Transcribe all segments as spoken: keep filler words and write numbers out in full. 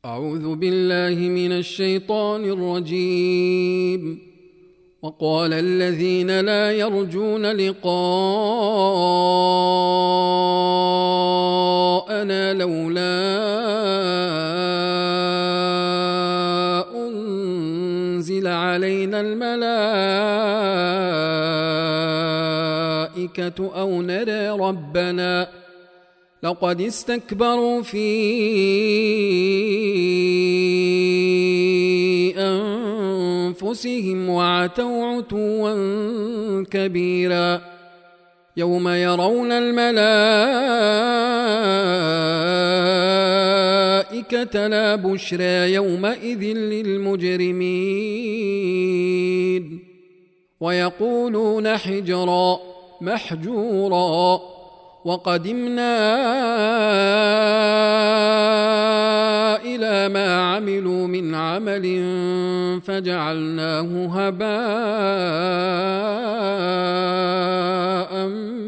أعوذ بالله من الشيطان الرجيم. وقال الذين لا يرجون لقاءنا لولا أنزل علينا الملائكة أو نرى ربنا لقد استكبروا في أنفسهم وعتوا عتوا كبيرا. يوم يرون الملائكة لا بشرى يومئذ للمجرمين ويقولون حجرا محجورا. وقدمنا إلى ما عملوا من عمل فجعلناه هباء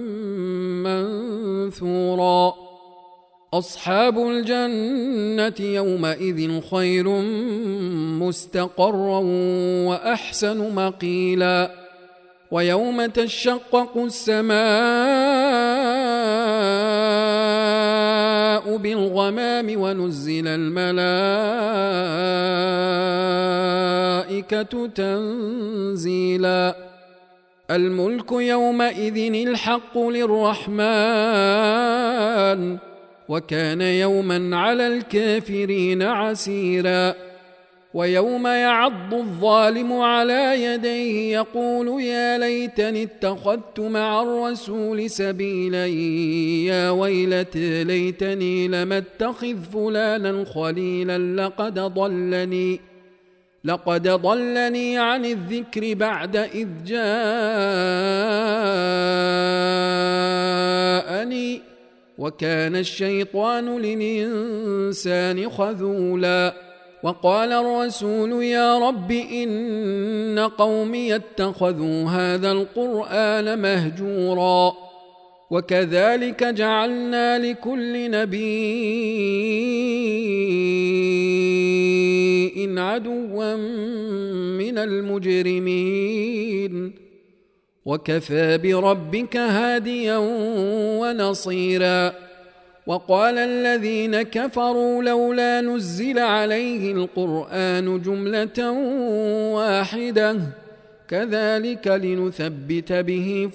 منثورا. أصحاب الجنة يومئذ خير مستقرا وأحسن مقيلا. ويوم تشقق السماء بالغمام ونزل الملائكة تنزيلا. الملك يومئذ الحق للرحمن وكان يوما على الكافرين عسيرا. ويوم يعض الظالم على يديه يقول يا ليتني اتخذت مع الرسول سبيلا يا ويلتى ليتني لم اتخذ فلانا خليلا لقد ضلني لقد ضلني عن الذكر بعد إذ جاءني وكان الشيطان للإنسان خذولا. وقال الرسول يا رب إن قومي اتخذوا هذا القرآن مهجورا. وكذلك جعلنا لكل نبي عدوا من المجرمين وكفى بربك هاديا ونصيرا. وقال الذين كفروا لولا نزل عليه القرآن جملة واحدة كذلك لنثبت به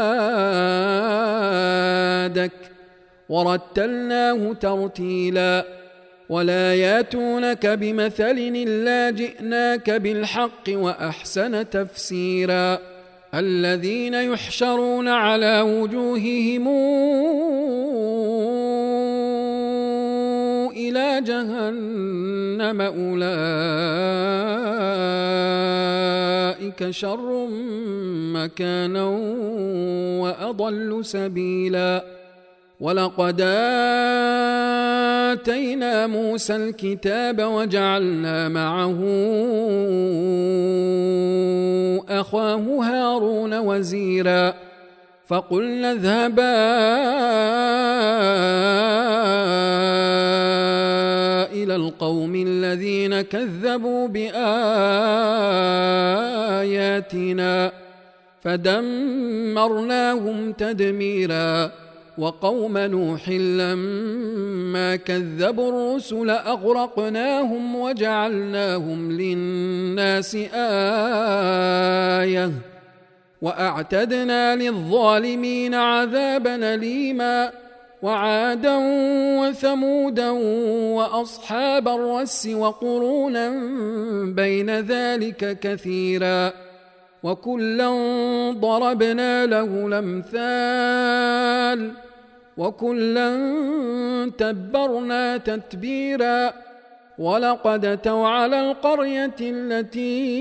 فؤادك ورتلناه ترتيلا. ولا ياتونك بمثل إلا جئناك بالحق وأحسن تفسيرا. الذين يحشرون على وجوههم إلى جهنم أولئك شر مكانا وأضل سبيلا. ولقد آتينا موسى الكتاب وجعلنا معه أخاه هارون وزيرا. فقلنا اذهبا إلى القوم الذين كذبوا بآياتنا فدمرناهم تدميرا. وقوم نوح لما كذبوا الرسل أغرقناهم وجعلناهم للناس آية وأعتدنا للظالمين عذابا أليما. وعادا وثمودا وأصحاب الرس وقرونا بين ذلك كثيرا. وكلا ضربنا له الأمثال وكلا تبرنا تتبيرا. ولقد أتوا على القرية التي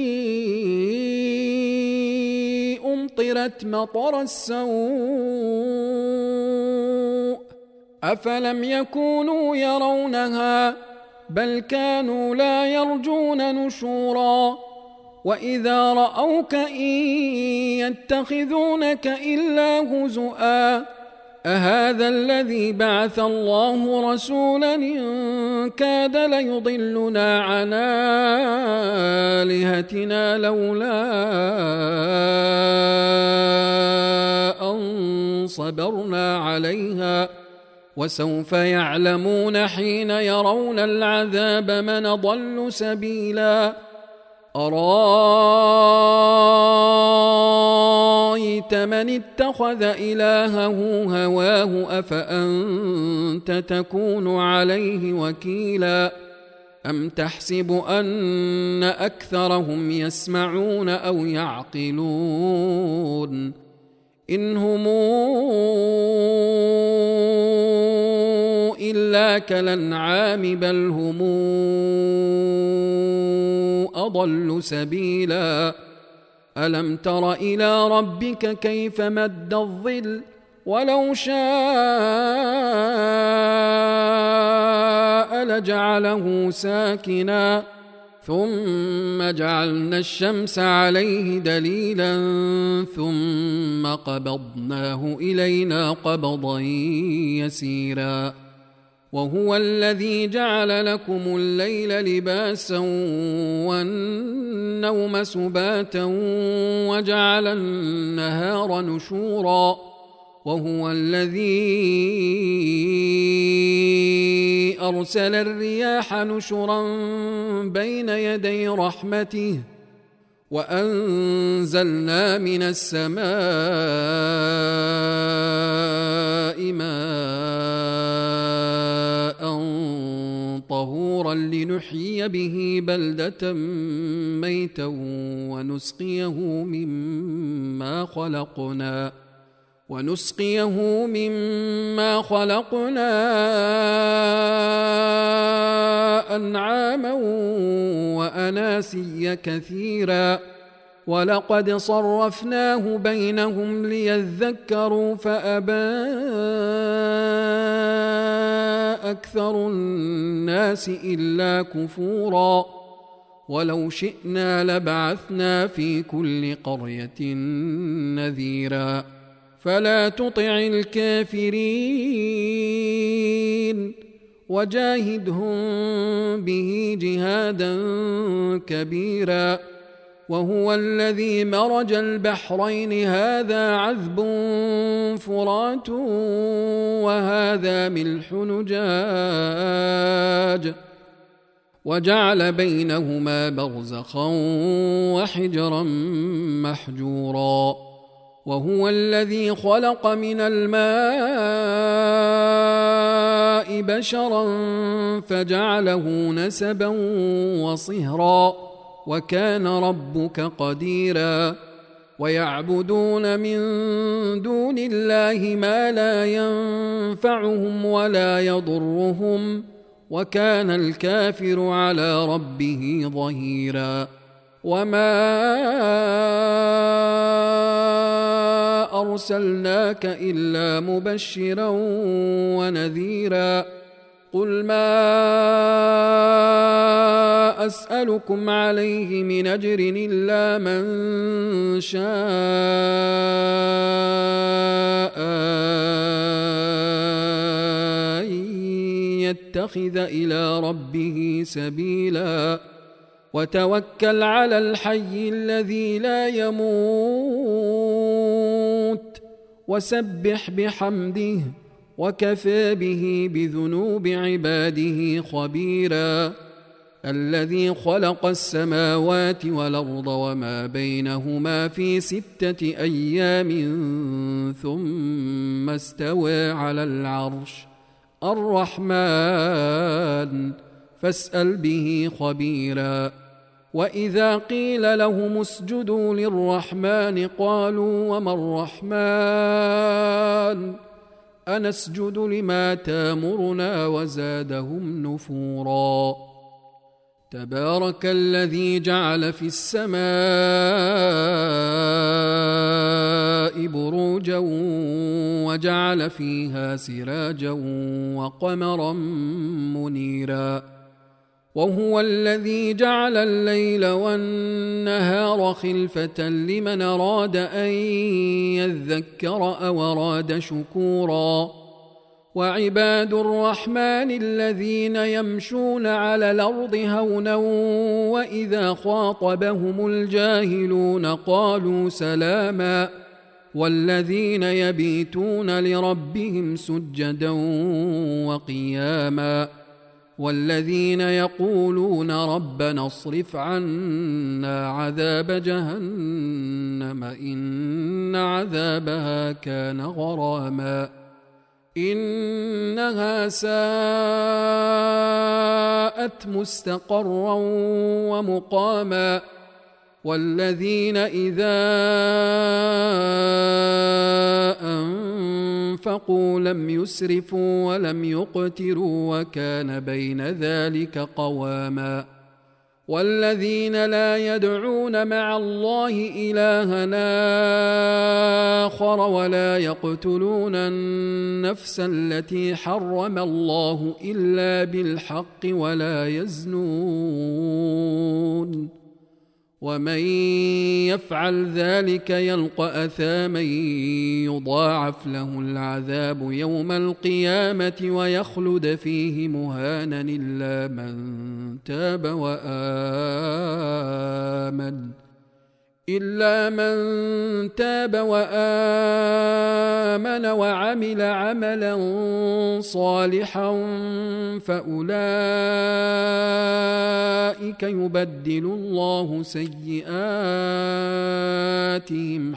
أمطرت مطر السوء أفلم يكونوا يرونها بل كانوا لا يرجون نشورا. وإذا رأوك إن يتخذونك إلا هزؤا أهذا الذي بعث الله رسولا إن كاد ليضلنا عن آلهتنا لولا أن صبرنا عليها وسوف يعلمون حين يرون العذاب من ضل سبيلا أرايت من اتخذ إلهه هواه أفأنت تكون عليه وكيلا أم تحسب أن أكثرهم يسمعون أو يعقلون إن هم إلا كالأنعام بل هم أضل سبيلا ألم تر إلى ربك كيف مد الظل ولو شاء لجعله ساكنا ثم جعلنا الشمس عليه دليلا ثم قبضناه إلينا قبضا يسيرا وهو الذي جعل لكم الليل لباسا والنوم سباتا وجعل النهار نشورا وهو الذي أرسل الرياح نشرا بين يدي رحمته وأنزلنا من السماء ماء طهورا لنحيي به بلدة ميتا ونسقيه مما خلقنا ونسقيه مما خلقنا أنعاما وأناسيا كثيرا ولقد صرفناه بينهم ليذكروا فأبى أكثر الناس إلا كفورا ولو شئنا لبعثنا في كل قرية نذيرا فلا تطع الكافرين وجاهدهم به جهادا كبيرا وهو الذي مرج البحرين هذا عذب فرات وهذا ملح نجاج وجعل بينهما برزخا وحجرا محجورا وهو الذي خلق من الماء بشرا فجعله نسبا وصهرا وكان ربك قديرا ويعبدون من دون الله ما لا ينفعهم ولا يضرهم وكان الكافر على ربه ظهيرا وما أرسلناك إلا مبشرا ونذيرا قل ما أسألكم عليه من أجر إلا من شاء أن يتخذ إلى ربه سبيلا وتوكل على الحي الذي لا يموت وسبح بحمده وكفى به بذنوب عباده خبيرا الذي خلق السماوات والأرض وما بينهما في ستة أيام ثم استوى على العرش الرحمن فاسأل به خبيرا وإذا قيل لهم اسجدوا للرحمن قالوا وما الرحمن أنسجد لما تامرنا وزادهم نفورا تبارك الذي جعل في السماء بروجا وجعل فيها سراجا وقمرا منيرا وهو الذي جعل الليل والنهار خلفة لمن أراد أن يذكر أو أراد شكورا وعباد الرحمن الذين يمشون على الأرض هونا وإذا خاطبهم الجاهلون قالوا سلاما والذين يبيتون لربهم سجدا وقياما والذين يقولون ربنا اصرف عنا عذاب جهنم إن عذابها كان غراما إنها ساءت مستقرا ومقاما والذين إذا أنفقوا لم يسرفوا ولم يقتروا وكان بين ذلك قواما والذين لا يدعون مع الله إلها آخر ولا يقتلون النفس التي حرم الله إلا بالحق ولا يزنون ومن يفعل ذلك يلقى أثاما يضاعف له العذاب يوم القيامة ويخلد فيه مهانا إلا من تاب وآمن إلا من تاب وآمن وعمل عملا صالحا فأولئك يبدل الله سيئاتهم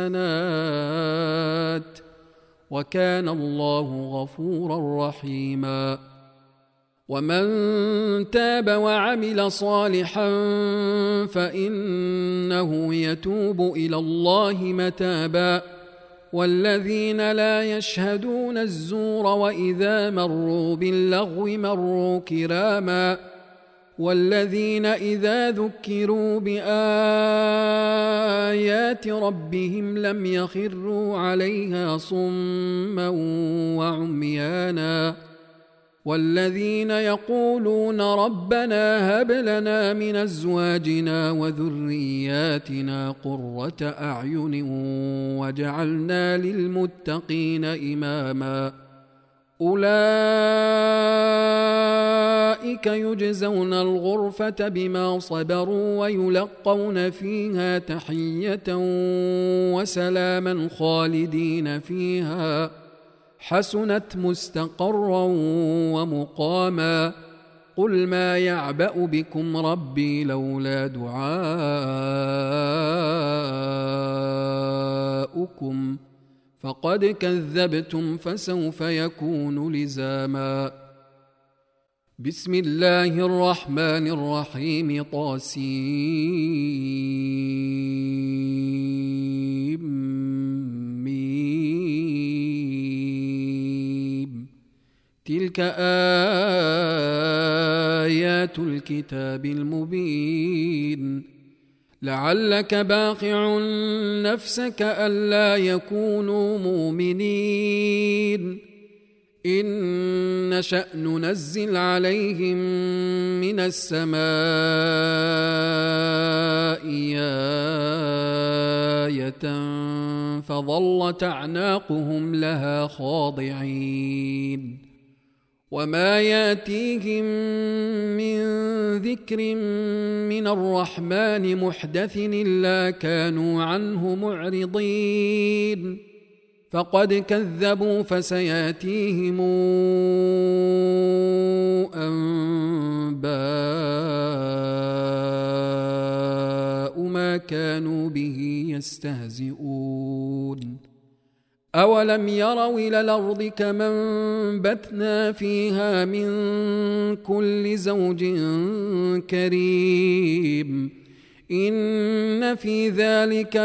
حسنات وكان الله غفورا رحيما ومن تاب وعمل صالحا فإنه يتوب إلى الله متابا والذين لا يشهدون الزور وإذا مروا باللغو مروا كراما والذين إذا ذكروا بآيات ربهم لم يخروا عليها صما وعميانا والذين يقولون ربنا هب لنا من أزواجنا وذرياتنا قرة أعين وجعلنا للمتقين إماما أولئك يجزون الغرفة بما صبروا ويلقون فيها تحية وسلاما خالدين فيها حسنت مستقرا ومقاما قل ما يعبأ بكم ربي لولا دعاؤكم فقد كذبتم فسوف يكون لزاما بسم الله الرحمن الرحيم طاسيم تلك آيات الكتاب المبين لعلك باخع نفسك ألا يكونوا مؤمنين إن نشأ ننزل عليهم من السماء آية فظلت أعناقهم لها خاضعين وما ياتيهم من ذكر من الرحمن محدث إلا كانوا عنه معرضين فقد كذبوا فسياتيهم أنباء ما كانوا به يستهزئون أولم يروا إلى الأرض كما أنبتنا فيها من كل زوج كريم إن في ذلك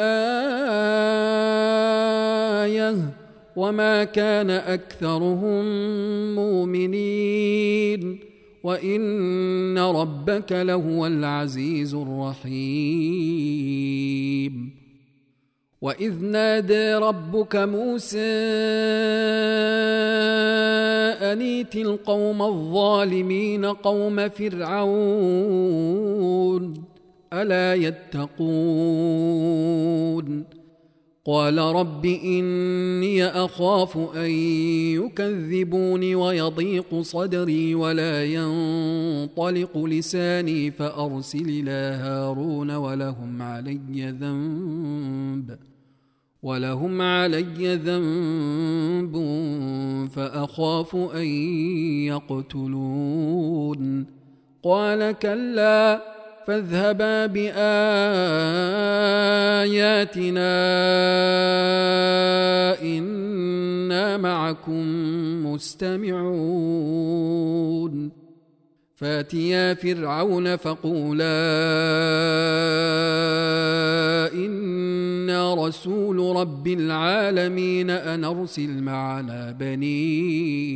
لآية وما كان أكثرهم مؤمنين وإن ربك لهو العزيز الرحيم وإذ نادى ربك موسى أن ائت القوم الظالمين قوم فرعون ألا يتقون قال رب إني أخاف أن يكذبون ويضيق صدري ولا ينطلق لساني فأرسل إلى هارون ولهم علي ذنب ولهم علي ذنب فأخاف أن يقتلون قال كلا فاذهبا بآياتنا إنا معكم مستمعون فاتيا فرعون فقولا إنا رسول رب العالمين أن أرسل معنا بني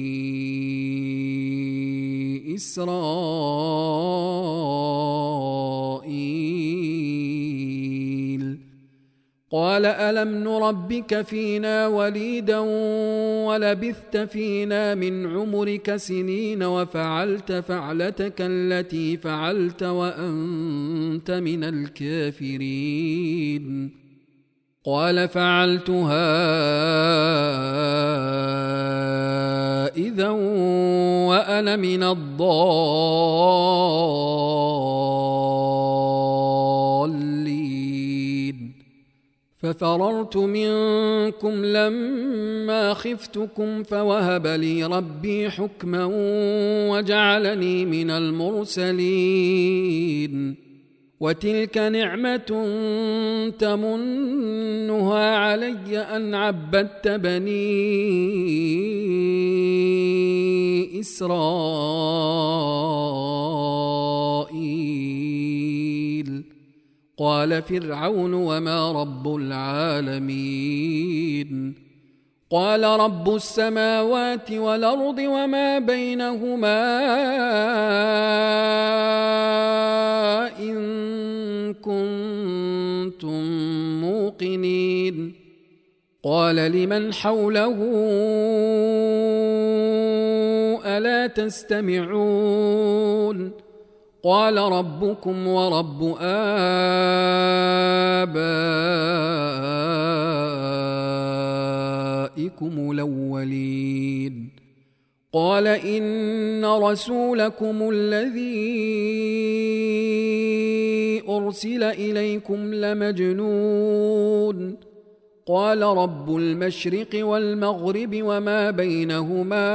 إسرائيل قال ألم نربك فينا وليدا ولبثت فينا من عمرك سنين وفعلت فعلتك التي فعلت وأنت من الكافرين قال فعلتها إذا وأنا من الضالين ففررت منكم لما خفتكم فوهب لي ربي حكما وجعلني من المرسلين وتلك نعمة تمنها علي أن عبدت بني إسرائيل قال فرعون وما رب العالمين قال رب السماوات والأرض وما بينهما إن كنتم موقنين قال لمن حوله ألا تستمعون قال ربكم ورب آبائكم الأولين قال إن رسولكم الذي أرسل إليكم لمجنون قال رب المشرق والمغرب وما بينهما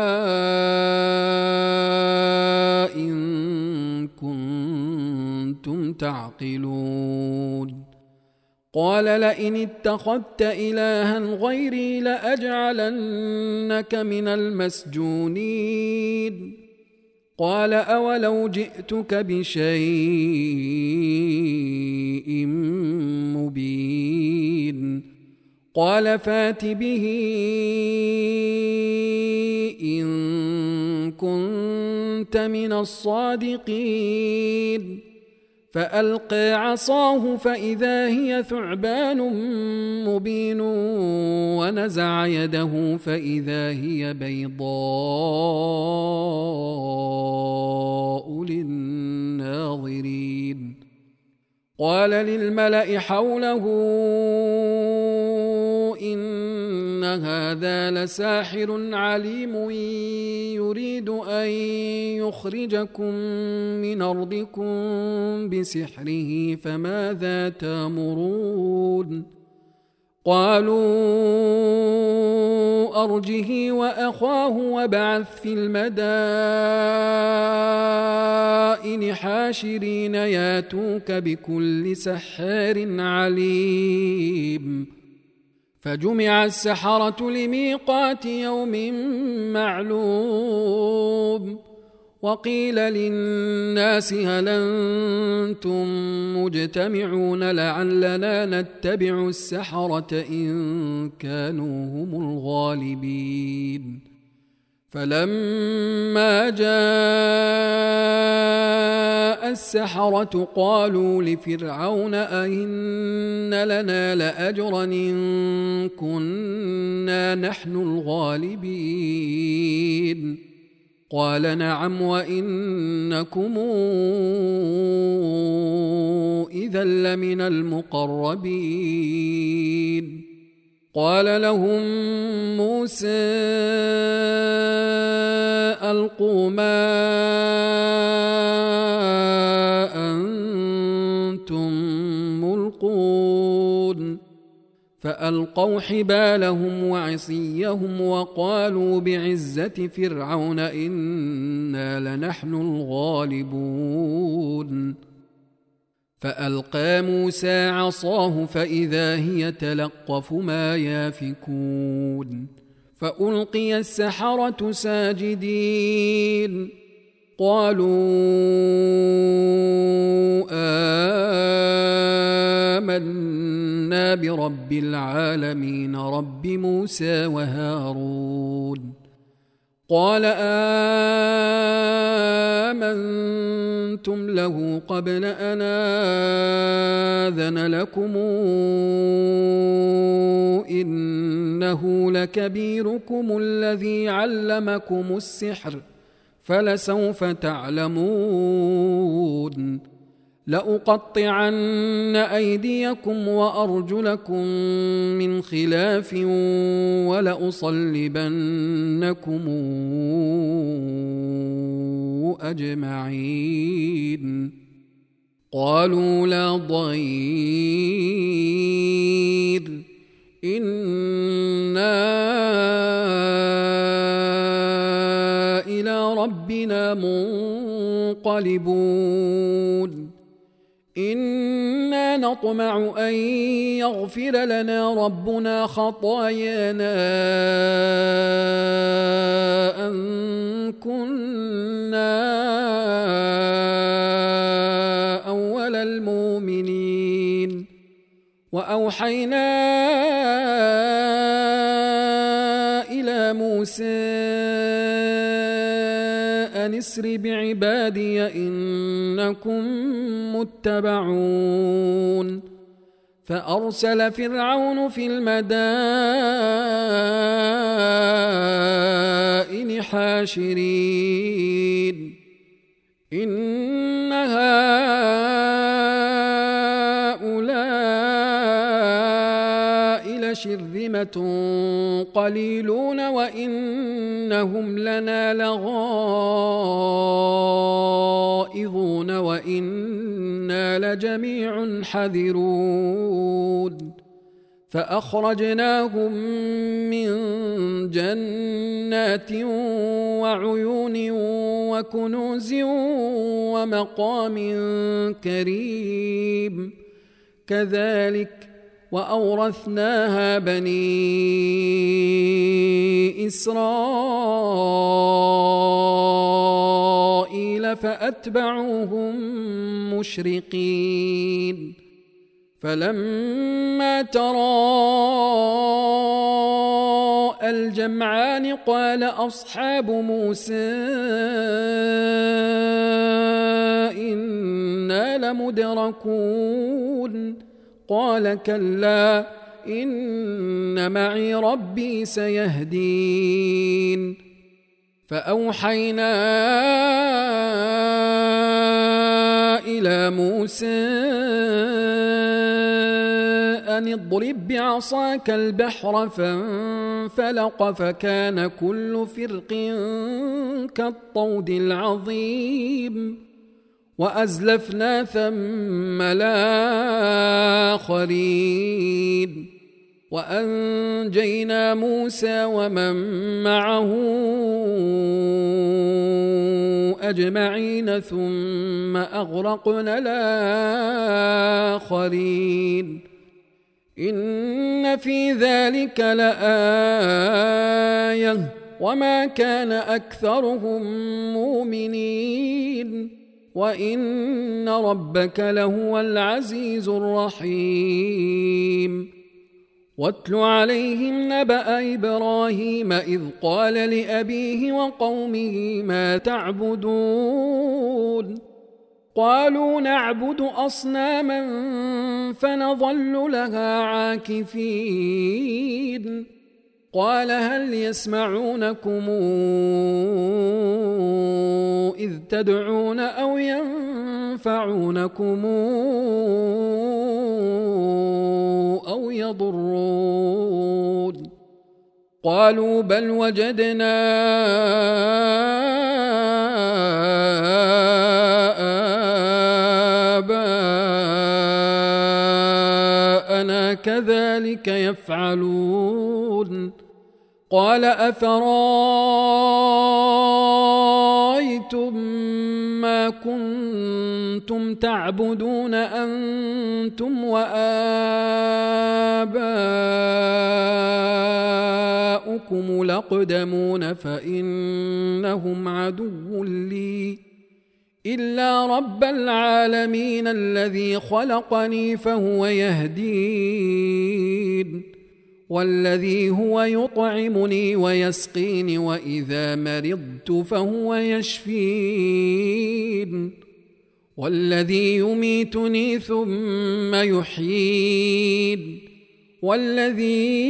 إن كنتم تعقلون قال لئن اتخذت إلها غيري لأجعلنك من المسجونين قال أولو جئتك بشيء مبين قال فات به إن كنت من الصادقين فألقى عصاه فإذا هي ثعبان مبين ونزع يده فإذا هي بيضاء للناظرين قال للملأ حوله إن هذا لساحر عليم يريد أن يخرجكم من أرضكم بسحره فماذا تأمرون قالوا أرجه وأخاه وابعث في المدائن حاشرين ياتوك بكل سحار عليم فجمع السحرة لميقات يوم معلوم وقيل للناس هل أنتم مجتمعون لعلنا نتبع السحرة إن كانوا هم الغالبين فلما جاء السحرة قالوا لفرعون أئن لنا لأجرا إن كنا نحن الغالبين قال نعم وإنكم إذا لمن المقربين قال لهم موسى ألقوا ما أنتم ملقون فألقوا حبالهم وعصيهم وقالوا بعزة فرعون إنا لنحن الغالبون فألقى موسى عصاه فإذا هي تلقف ما يافكون فألقي السحرة ساجدين قالوا آمنا برب العالمين رب موسى وهارون قال آمنتم له قبل أن آذن لكم إنه لكبيركم الذي علمكم السحر فلسوف تعلمون لأقطعن أيديكم وأرجلكم من خلاف ولأصلبنكم أجمعين قالوا لا ضير إنا إلى ربنا منقلبون إنا نطمع أن يغفر لنا ربنا خطايانا أن كنا أول المؤمنين وأوحينا إلى موسى أن اسر بعبادي إنكم متبعون فأرسل فرعون في المدائن حاشرين إن هؤلاء لشرذمة قليلون وإنهم لنا لغائظون وإنا لجميع حذرون فأخرجناهم من جنات وعيون وكنوز ومقام كريم كذلك وأورثناها بني إسرائيل فأتبعوهم مشرقين فلما تراءى الجمعان قال أصحاب موسى إنا لمدركون قال كلا إن معي ربي سيهدين فأوحينا إلى موسى أن اضرب بعصاك البحر فانفلق فكان كل فرق كالطود العظيم وأزلفنا ثم الآخرين وأنجينا موسى ومن معه أجمعين ثم أغرقنا الآخرين إن في ذلك لآية وما كان أكثرهم مؤمنين وإن ربك لهو العزيز الرحيم واتل عليهم نبأ إبراهيم إذ قال لأبيه وقومه ما تعبدون قالوا نعبد أصناما فنظل لها عاكفين قال هل يسمعونكم إذ تدعون أو ينفعونكم أو يضرون قالوا بل وجدنا آباءنا كذلك يفعلون قال أفرأيتم ما كنتم تعبدون أنتم وآباؤكم الأقدمون فإنهم عدو لي إلا رب العالمين الذي خلقني فهو يهدين والذي هو يطعمني ويسقين وإذا مرضت فهو يشفين والذي يميتني ثم يحيين والذي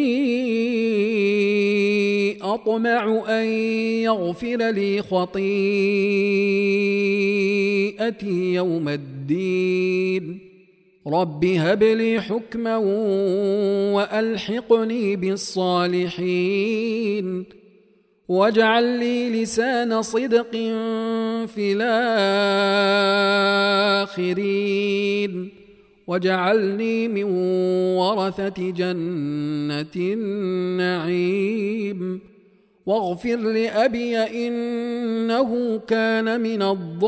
أطمع أن يغفر لي خطيئتي يوم الدين رب هب لي حكما وألحقني بالصالحين واجعل لي لسان صدق في الآخرين واجعلني من ورثة جنة النعيم واغفر لأبي إنه كان من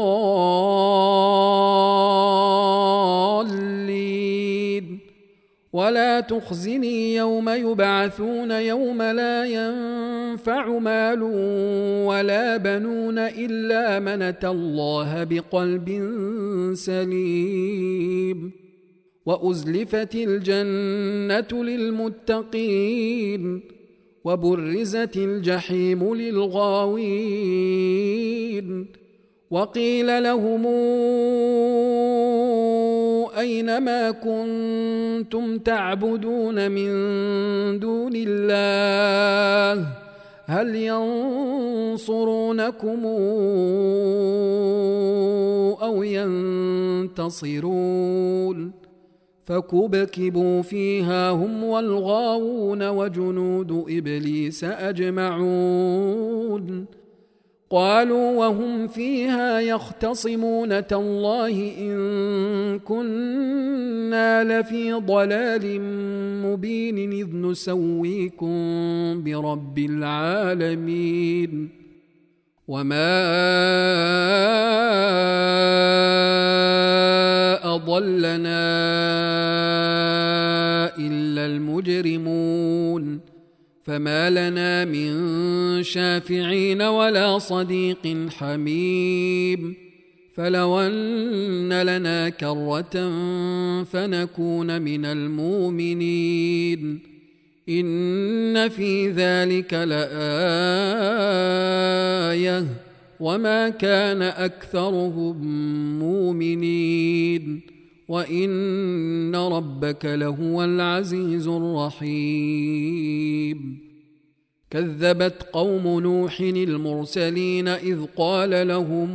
الضالين ولا تخزني يوم يبعثون يوم لا ينفع مال ولا بنون إلا من أتى الله بقلب سليم وأزلفت الجنة للمتقين وبرزت الجحيم للغاوين وقيل لهم أين ما كنتم تعبدون من دون الله هل ينصرونكم أو ينتصرون فكبكبوا فيها هم والغاوون وجنود إبليس أجمعون قالوا وهم فيها يختصمون تالله إن كنا لفي ضلال مبين إذ نسويكم برب العالمين وما أضلنا إلا المجرمون فما لنا من شافعين ولا صديق حميم فلو أن لنا كرة فنكون من المؤمنين إن في ذلك لآية وما كان أكثرهم مؤمنين وإن ربك لهو العزيز الرحيم كذبت قوم نوح المرسلين إذ قال لهم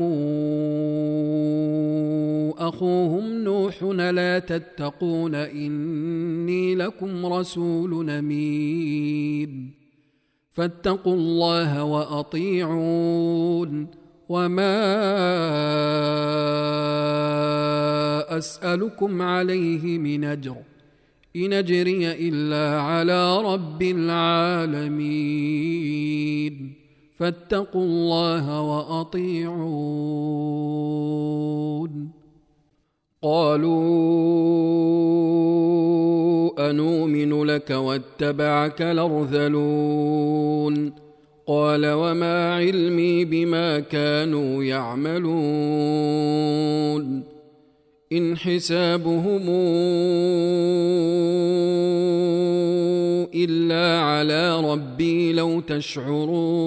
أخوهم نوح لا تتقون إني لكم رسول أمين فاتقوا الله وأطيعون وما أسألكم عليه من أجر إن أجري إلا على رب العالمين فاتقوا الله وأطيعون قالوا أنؤمن لك واتبعك الأرذلون قال وما علمي بما كانوا يعملون إن حسابهم إلا على ربي لو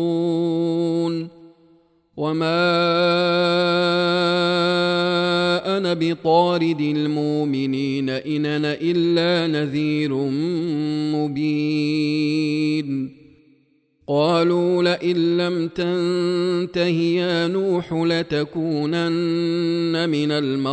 تشعرون وما أنا بطارد المؤمنين إن أنا إلا نذير مبين قالوا لئن لم تنته يا نوح لتكونن من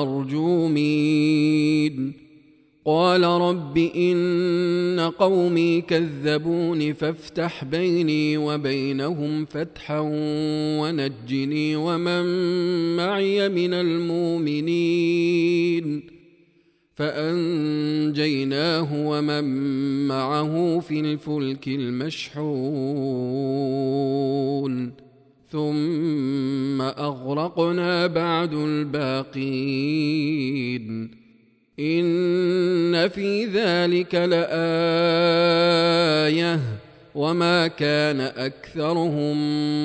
المرجومين قال رب إن قومي كذبون فافتح بيني وبينهم فتحا ونجني ومن معي من المؤمنين فأنجيناه ومن معه في الفلك المشحون ثم أغرقنا بعد الباقين إن في ذلك لآية وما كان أكثرهم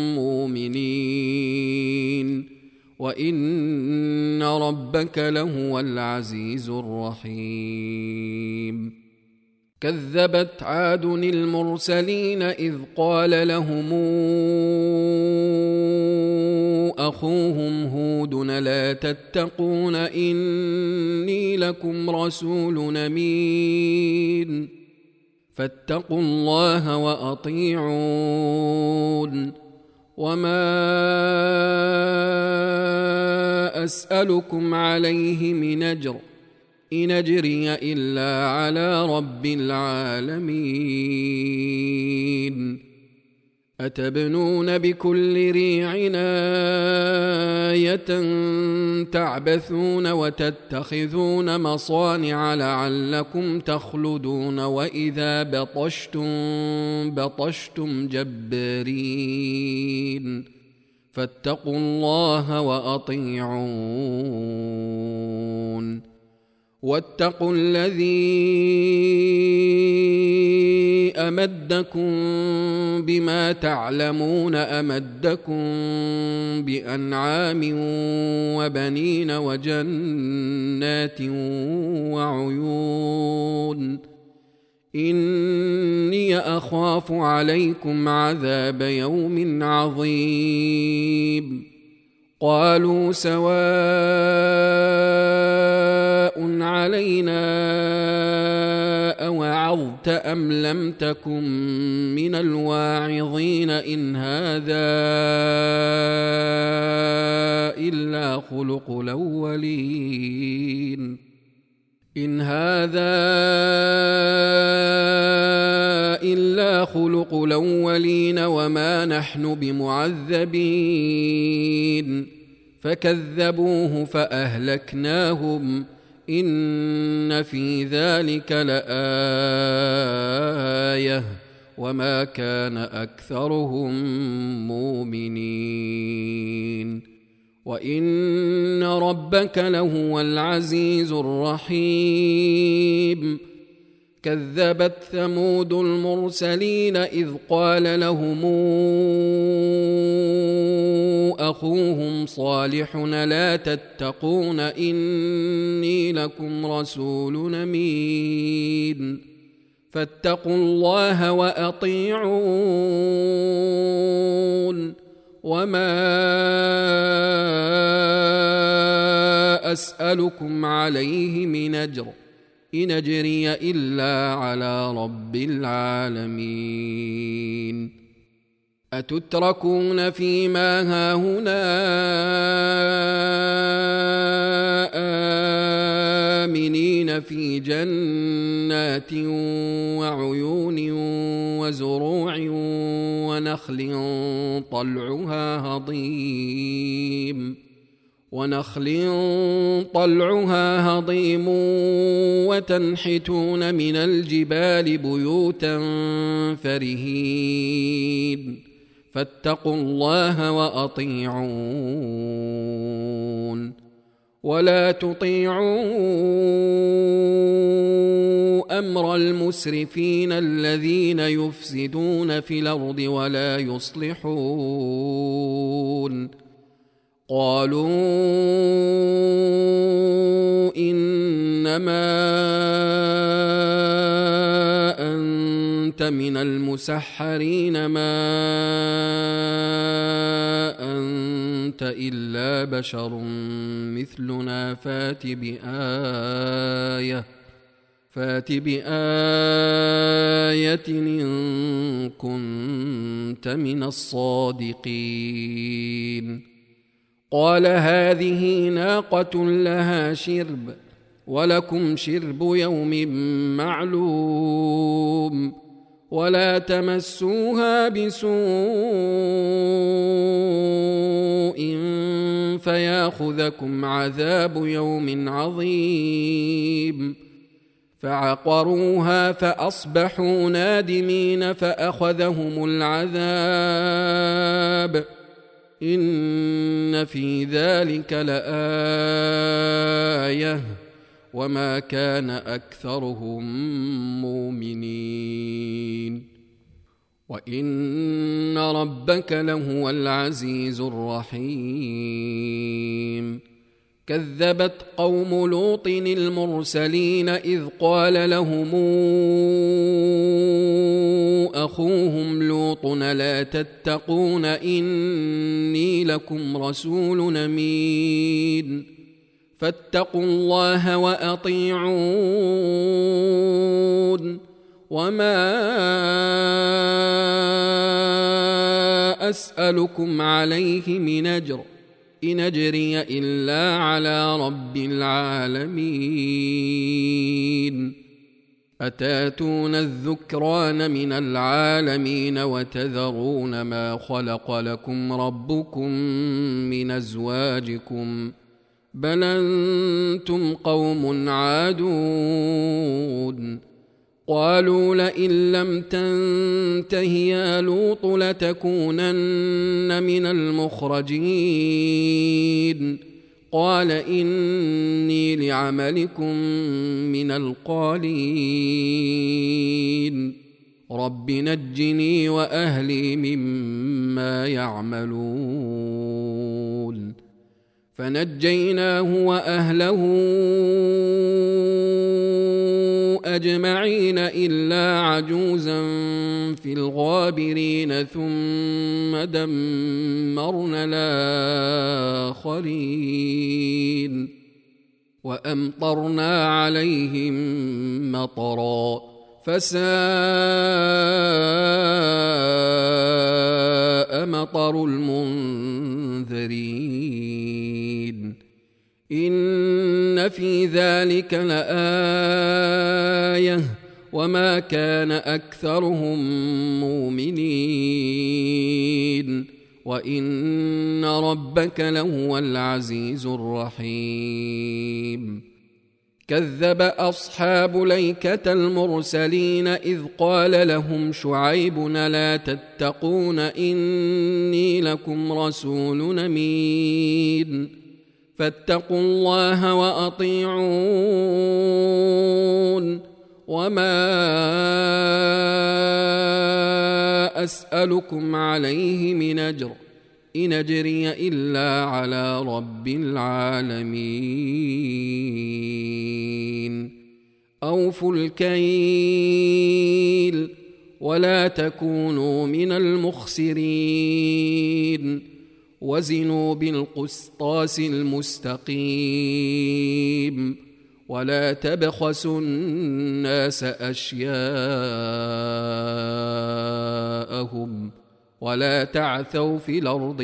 مؤمنين وإن ربك لهو العزيز الرحيم كذبت عاد المرسلين إذ قال لهم أخوهم هود لا تتقون إني لكم رسول أمين فاتقوا الله وأطيعون وما أسألكم عليه من أجر إن أجري إلا على رب العالمين أتبنون بكل ريع آية تعبثون وتتخذون مصانع لعلكم تخلدون وإذا بطشتم بطشتم جبارين فاتقوا الله وأطيعون واتقوا الذي أمدكم بما تعلمون أمدكم بأنعام وبنين وجنات وعيون إني أخاف عليكم عذاب يوم عظيم قالوا سواء علينا أوعظت أم لم تكن من الواعظين إن هذا إلا خلق الأولين إن هذا إلا خلق الأولين وما نحن بمعذبين فكذبوه فأهلكناهم إن في ذلك لآية وما كان أكثرهم مؤمنين وإن ربك لهو العزيز الرحيم كذبت ثمود المرسلين إذ قال لهم أخوهم صالح لا تتقون إني لكم رسول أمين فاتقوا الله وأطيعون وما أسألكم عليه من أجر إن أجري إلا على رب العالمين أتتركون فيما هاهنا آمنين في جنات وعيون وزروع ونخل طلعها هضيم ونخل طلعها هضيم وتنحتون من الجبال بيوتا فرهين فاتقوا الله وأطيعون ولا تطيعوا أمر المسرفين الذين يفسدون في الأرض ولا يصلحون قالوا إنما أنت من المسحرين ما أنت أنت إلا بشر مثلنا فات بآية فات بآية إن كنت من الصادقين. قال هذه ناقة لها شرب ولكم شرب يوم معلوم ولا تمسوها بسوء فياخذكم عذاب يوم عظيم. فعقروها فأصبحوا نادمين فأخذهم العذاب إن في ذلك لآية وما كان أكثرهم مؤمنين وإن ربك لهو العزيز الرحيم. كذبت قوم لوط المرسلين إذ قال لهم أخوهم لوط لا تتقون إني لكم رسول أمين فاتقوا الله وأطيعون وما أسألكم عليه من أجر إن أجري إلا على رب العالمين. أتاتون الذكران من العالمين وتذرون ما خلق لكم ربكم من أزواجكم بل أنتم قوم عادون. قالوا لئن لم تنته يا لوط لتكونن من المخرجين. قال إني لعملكم من القالين رب نجني وأهلي مما يعملون. فنجيناه وأهله أجمعين إلا عجوزا في الغابرين ثم دمرنا الآخرين وأمطرنا عليهم مطرا فساء مطر المنذرين. إن في ذلك لآية وما كان أكثرهم مؤمنين وإن ربك لهو العزيز الرحيم. كذب أصحاب الأيكة المرسلين إذ قال لهم شعيب لا تتقون إني لكم رسول أمين فاتقوا الله وأطيعون وما أسألكم عليه من أجر إن أجري إلا على رب العالمين. أوفوا الكيل ولا تكونوا من المخسرين وزنوا بالقسطاس المستقيم ولا تبخسوا الناس أشياءهم ولا تعثوا في الأرض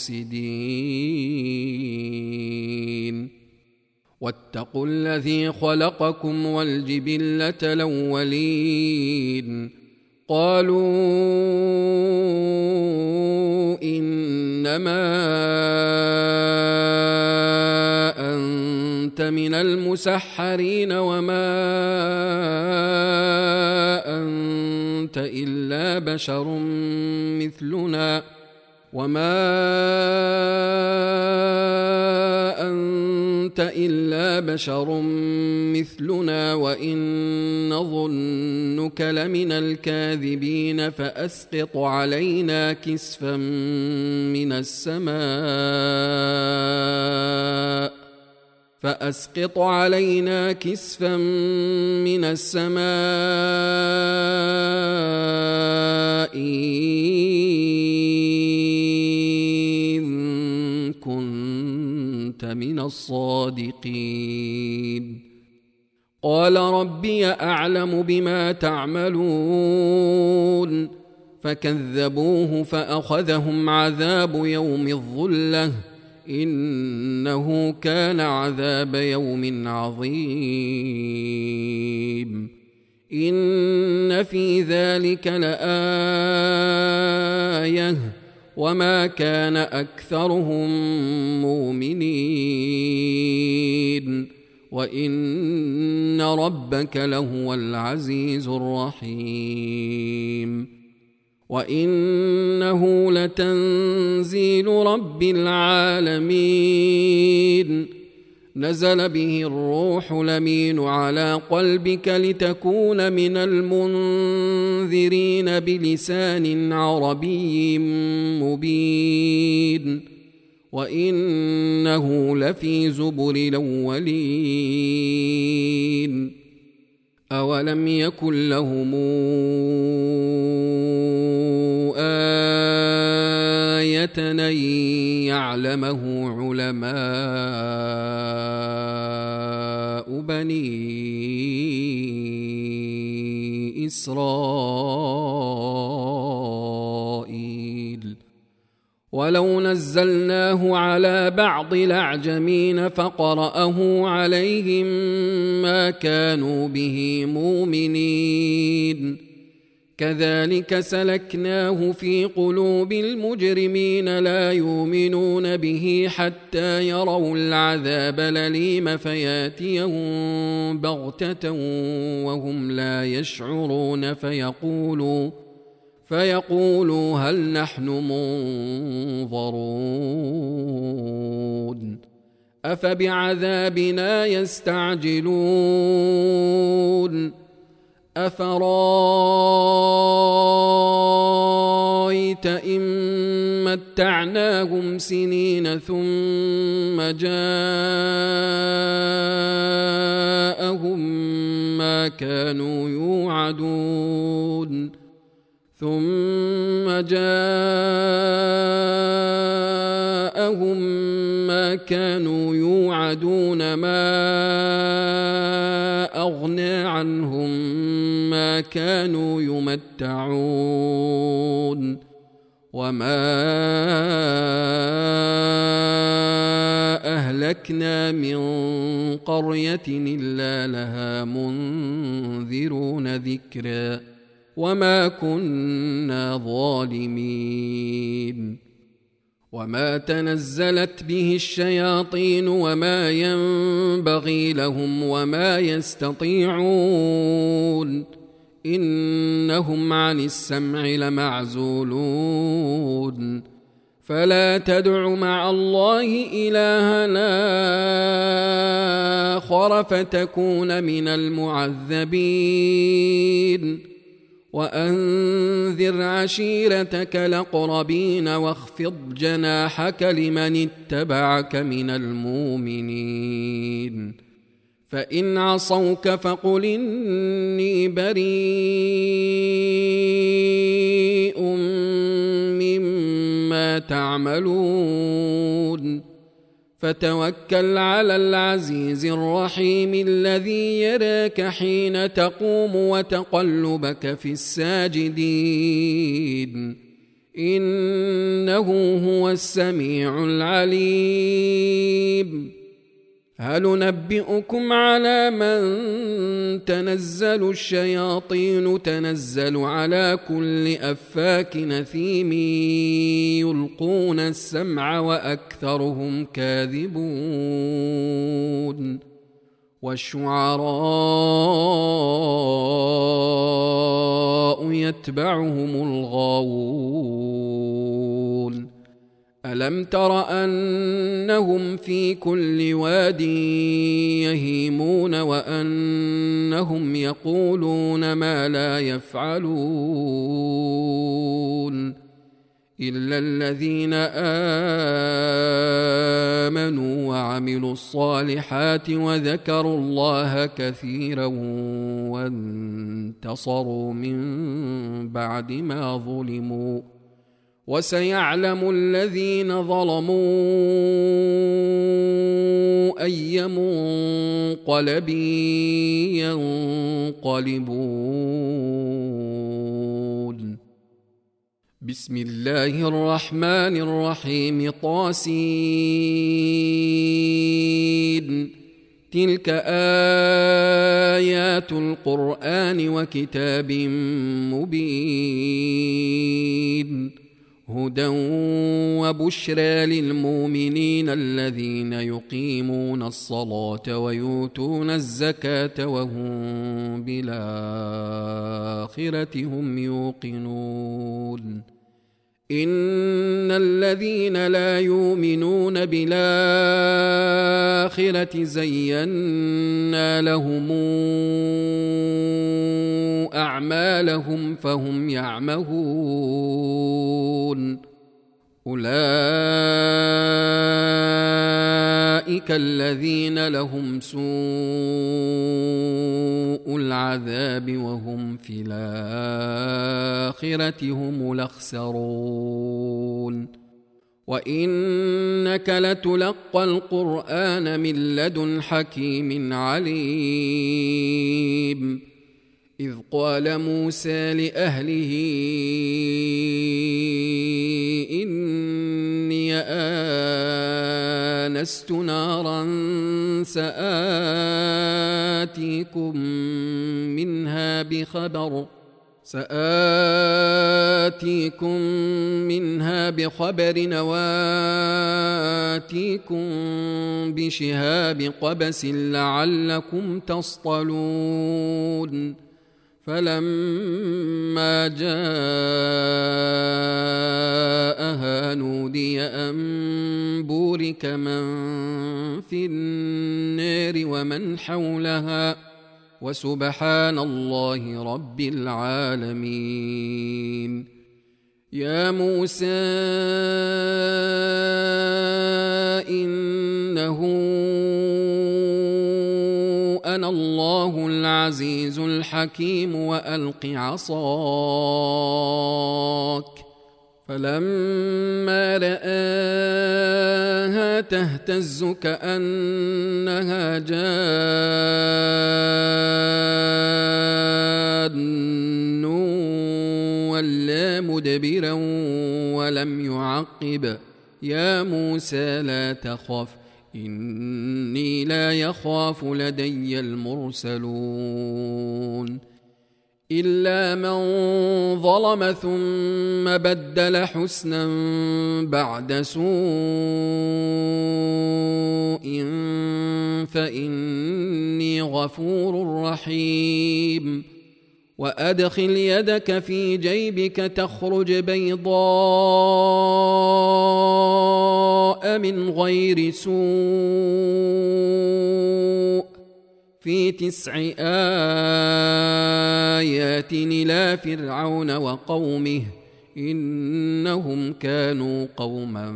مفسدين. واتقوا الذي خلقكم والجبلة الأولين. قالوا إنما أنت من المسحرين وما أنت إلا بشر مثلنا وما أنت إلا بشر مثلنا وإن نظنك لمن الكاذبين فأسقط علينا كسفا من السماء فأسقط علينا كسفا من السماء إن لمن الصادقين قال ربي أعلم بما تعملون فكذبوه فأخذهم عذاب يوم الظلة إنه كان عذاب يوم عظيم إن في ذلك لآية وما كان أكثرهم مؤمنين وإن ربك لهو العزيز الرحيم وإنه لتنزيل رب العالمين نزل به الروح الأمين على قلبك لتكون من المنذرين بلسان عربي مبين وإنه لفي زبر الأولين أولم يكن لهم آية أن يعلمه علماء بني إسرائيل ولو نزلناه على بعض الأعجمين فقرأه عليهم ما كانوا به مؤمنين كذلك سلكناه في قلوب المجرمين لا يؤمنون به حتى يروا العذاب الأليم فياتيهم بغتة وهم لا يشعرون فيقولوا فيقولوا هل نحن منظرون أفبعذابنا يستعجلون أفرايت إن متعناهم سنين ثم جاءهم ما كانوا يوعدون ثم جاءهم ما كانوا يوعدون ما أغنى عنهم ما كانوا يمتعون وما أهلكنا من قرية إلا لها منذرون ذكرا وما كنا ظالمين وما تنزلت به الشياطين وما ينبغي لهم وما يستطيعون إنهم عن السمع لمعزولون فلا تدع مع الله إلهنا آخر فتكون من المعذبين وأنذر عشيرتك الأقربين واخفض جناحك لمن اتبعك من المؤمنين فإن عصوك فقل إني بريء مما تعملون فتوكل على العزيز الرحيم الذي يراك حين تقوم وتقلبك في الساجدين إنه هو السميع العليم هل ننبئكم على من تنزل الشياطين تنزل على كل أفاك نثيم يلقون السمع وأكثرهم كاذبون والشعراء يتبعهم الغاوون ألم تر أنهم في كل واد يهيمون وأنهم يقولون ما لا يفعلون إلا الذين آمنوا وعملوا الصالحات وذكروا الله كثيرا وانتصروا من بعد ما ظلموا وسيعلم الذين ظلموا أي منقلب ينقلبون. بسم الله الرحمن الرحيم. طاسين. تلك آيات القرآن وكتاب مبين، هدى وبشرى للمؤمنين الذين يقيمون الصلاة ويؤتون الزكاة وهم بالآخرة هم يوقنون. إن الذين لا يؤمنون بالآخرة زينا لهم أعمالهم فهم يعمهون. أولئك الذين لهم سوء العذاب وهم في الآخرة هم الأخسرون. وإنك لتلقى القرآن من لدن حكيم عليم. إذ قال موسى لأهله إني آنست نارا سآتيكم منها بخبر سآتيكم منها بخبر وآتيكم بشهاب قبس لعلكم تصطلون. فلما جاءها نودي أن بورك من في النار ومن حولها وسبحان الله رب العالمين. يا موسى إنه أنا الله العزيز الحكيم وألق عصاك. فلما رآها تهتز كأنها جان ولا مدبرا ولم يعقب. يا موسى لا تخف إني لا يخاف لدي المرسلون. إلا من ظلم ثم بدل حسنا بعد سوء فإني غفور رحيم. وأدخل يدك في جيبك تخرج بيضاء من غير سوء في تسع آيات إلى فرعون وقومه إنهم كانوا قوما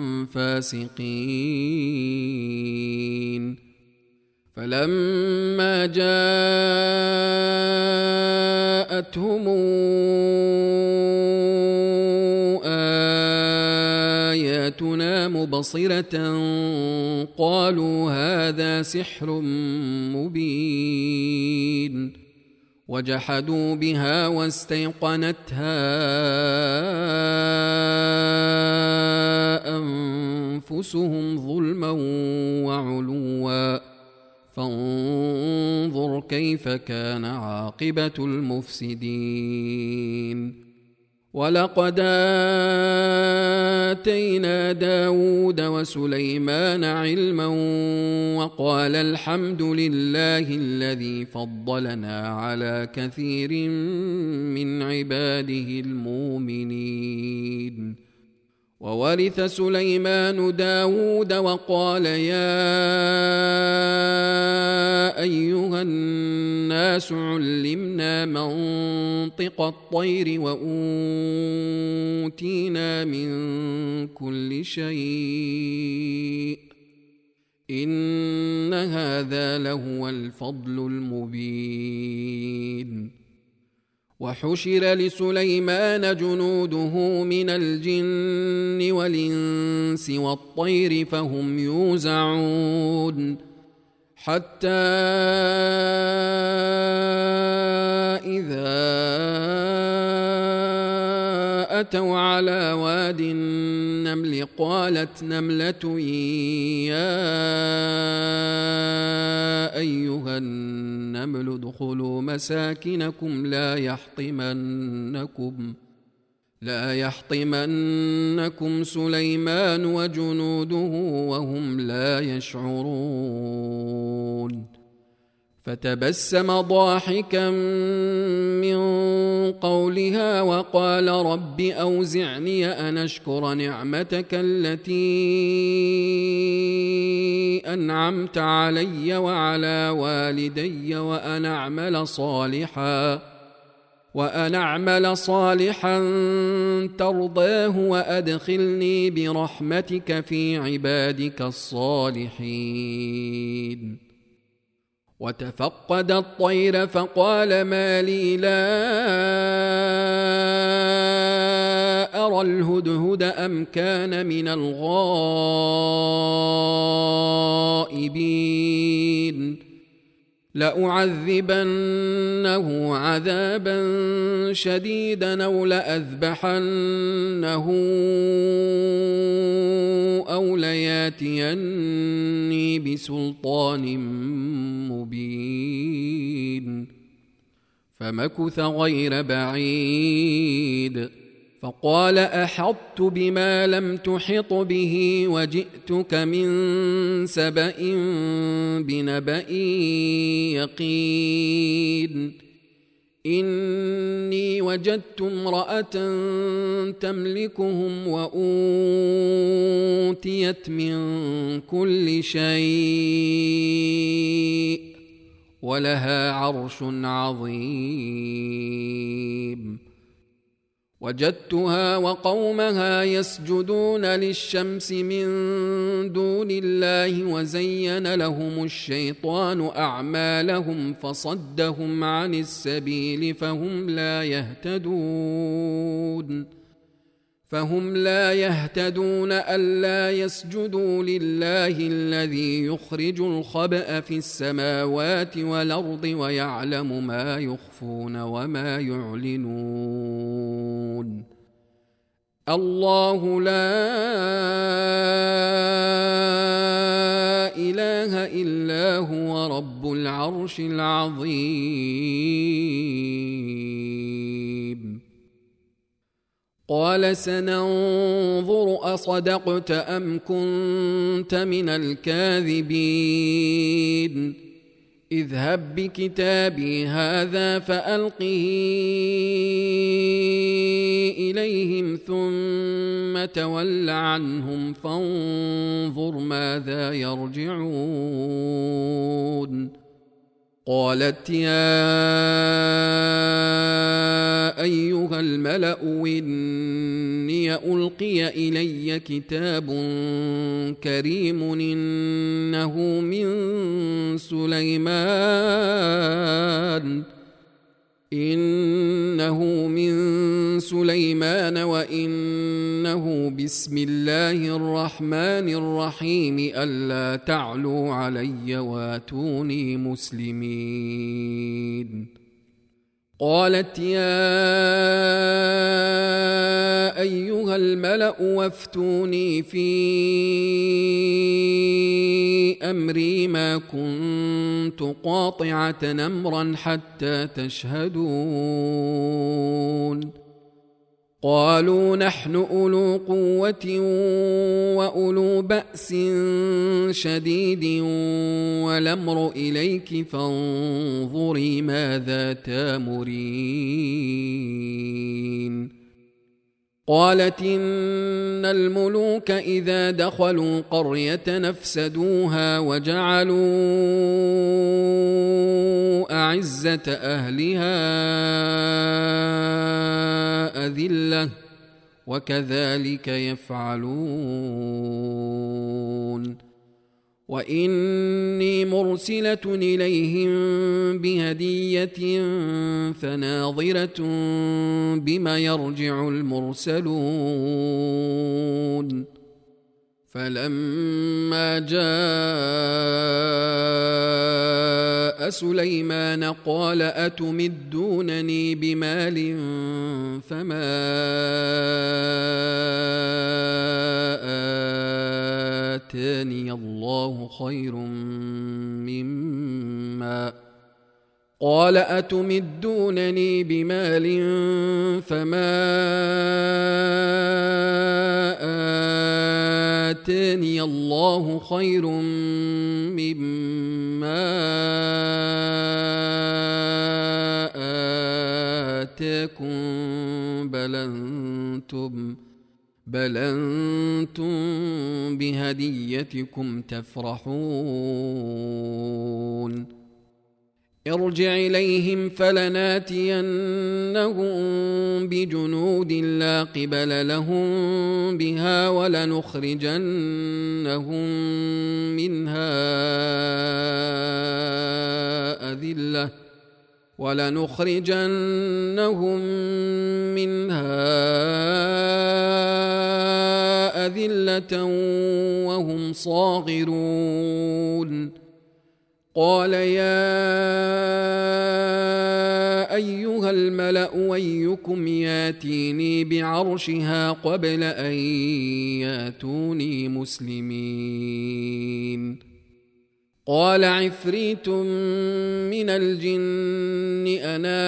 فاسقين. فلما جاءتهم آياتنا مبصرة قالوا هذا سحر مبين. وجحدوا بها واستيقنتها أنفسهم ظلما وعلوا فانظر كيف كان عاقبة المفسدين. ولقد آتينا داود وسليمان علما وقال الحمد لله الذي فضلنا على كثير من عباده المؤمنين. وورث سليمان داود وقال يا أيها الناس علمنا منطق الطير وأوتينا من كل شيء إن هذا لهو الفضل المبين. وحشر لسليمان جنوده من الجن والإنس والطير فهم يوزعون حتى إذا أتوا على واد النمل قالت نملة يا أيها النمل ادخلوا مساكنكم لا يحطمنكم لا يحطمنكم سليمان وجنوده وهم لا يشعرون فتبسم ضاحكا من قولها وقال رب أوزعني أن أشكر نعمتك التي أنعمت علي وعلى والدي وأن أعمل صالحا وأن أعمل صالحا ترضاه وأدخلني برحمتك في عبادك الصالحين. وتفقد الطير فقال ما لي لا أرى الهدهد أم كان من الغائبين لأعذبنه عذابا شديدا أو لأذبحنه أو لياتيني بسلطان مبين فمكث غير بعيد فقال أحطت بما لم تحط به وجئتك من سبأ بنبأ يقين إني وجدت امرأة تملكهم وأوتيت من كل شيء ولها عرش عظيم وجدتها وقومها يسجدون للشمس من دون الله وزين لهم الشيطان أعمالهم فصدهم عن السبيل فهم لا يهتدون فهم لا يهتدون ألا يسجدوا لله الذي يخرج الخبأ في السماوات والأرض ويعلم ما يخفون وما يعلنون الله لا إله إلا هو رب العرش العظيم قال سننظر أصدقت أم كنت من الكاذبين اذهب بكتابي هذا فألقه إليهم ثم تول عنهم فانظر ماذا يرجعون قالت يا أيها الملأ إني ألقي إلي كتاب كريم إنه من سليمان إنه من سليمان وإنه بسم الله الرحمن الرحيم ألا تعلوا علي واتوني مسلمين قالت يا أيها الملأ وافتوني في أمري ما كنت قاطعة أمرا حتى تشهدون قالوا نحن أولو قوة وأولو بأس شديد والأمر إليك فانظري ماذا تامرين قالت إن الملوك إذا دخلوا قرية نفسدوها وجعلوا أعزة أهلها أذلة وكذلك يفعلون وإني مرسلة إليهم بهدية فناظرة بما يرجع المرسلون. فلما جاء سليمان قال أتمدونني بمال فما آتاني الله خير مما قال أتمدونني بمال فما آتاني الله خير مما آتاكم بل أنتم بل أنتم بهديتكم تفرحون. ارجع إليهم فلناتينهم بجنود لا قبل لهم بها ولنخرجنهم منها أذلة ولنخرجنهم منها أذلة وهم صاغرون. قال يا أيها الملأ أيكم ياتيني بعرشها قبل أن ياتوني مسلمين. قال عفريت من الجن أنا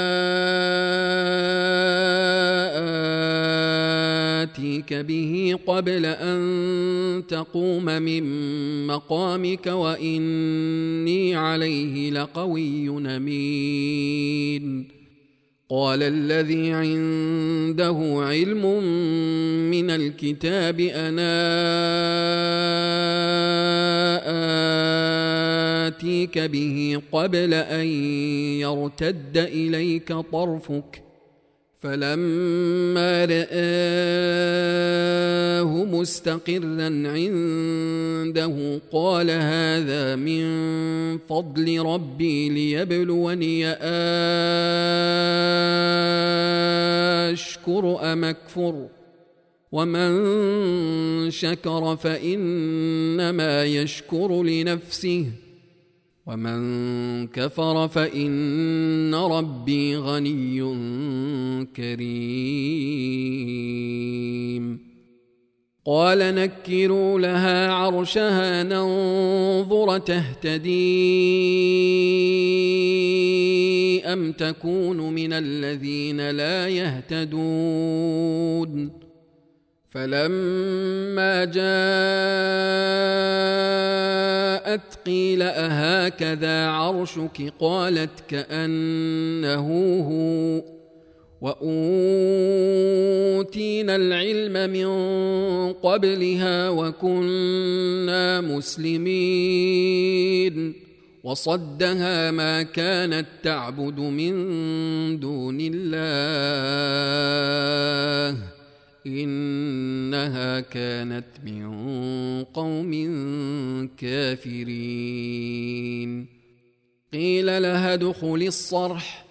آتيك به قبل أن تقوم من مقامك وإني عليه لقوي أمين. قال الذي عنده علم من الكتاب أنا آتيك به قبل أن يرتد إليك طرفك فلما رآه مستقرا عنده قال هذا من فضل ربي ليبلوني أشكر أم أكفر ومن شكر فإنما يشكر لنفسه ومن كفر فإن ربي غني كريم. قال نكروا لها عرشها ننظر تهتدي أم تكون من الذين لا يهتدون. فلما جاءت قيل أهكذا عرشك قالت كأنه هو وأوتينا العلم من قبلها وكنا مسلمين. وصدها ما كانت تعبد من دون الله إنها كانت من قوم كافرين. قيل لها ادخل الصرح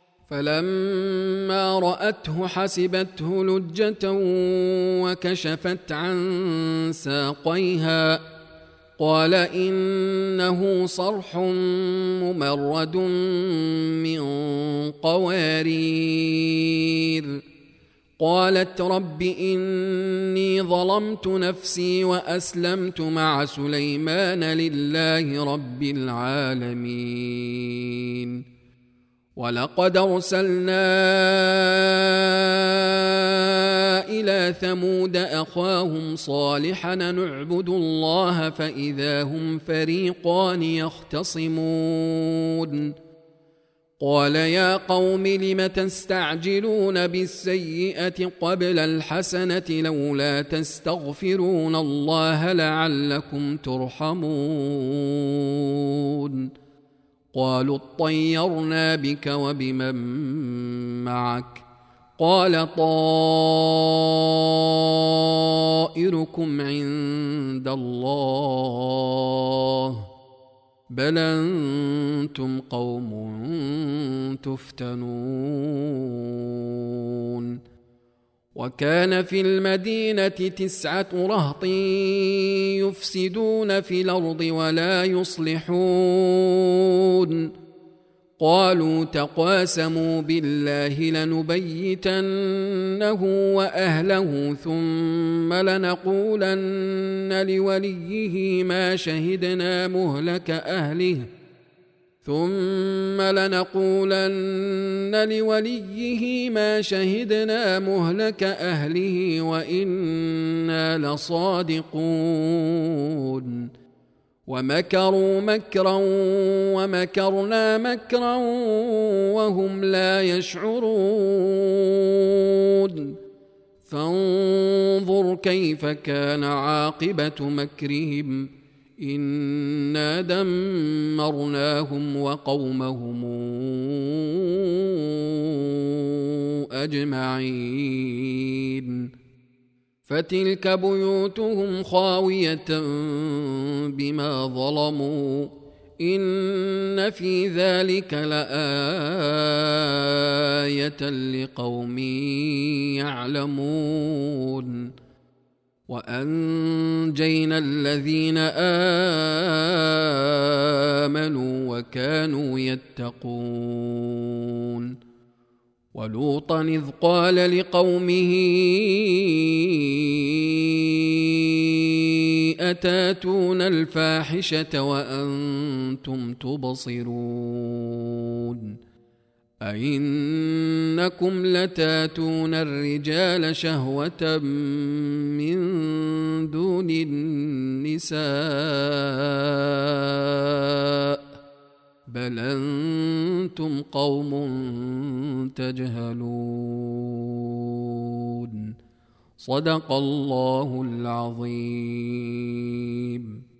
فلما رأته حسبته لجة وكشفت عن ساقيها قال إنه صرح ممرد من قوارير. قالت رب إني ظلمت نفسي وأسلمت مع سليمان لله رب العالمين. ولقد أرسلنا إلى ثمود أخاهم صالحا نعبد الله فإذا هم فريقان يختصمون. قال يا قوم لم تستعجلون بالسيئة قبل الحسنة لولا تستغفرون الله لعلكم ترحمون. قالوا اطيرنا بك وبمن معك قال طائركم عند الله بل أنتم قوم تفتنون وكان في المدينة تسعة رهط يفسدون في الأرض ولا يصلحون قالوا تقاسموا بالله لنبيتنه وأهله ثم لنقولن لوليه ما شهدنا مهلك أهله ثم لنقولن لوليه ما شهدنا مهلك أهله وإنا لصادقون ومكروا مكرا ومكرنا مكرا وهم لا يشعرون فانظر كيف كان عاقبة مكرهم إنا دمرناهم وقومهم أجمعين فتلك بيوتهم خاوية بما ظلموا إن في ذلك لآية لقوم يعلمون وأنجينا الذين آمنوا وكانوا يتقون ولوطا إذ قال لقومه أتاتون الفاحشة وأنتم تبصرون أئنكم لتاتون الرجال شهوة من دون النساء بل أنتم قوم تجهلون صدق الله العظيم.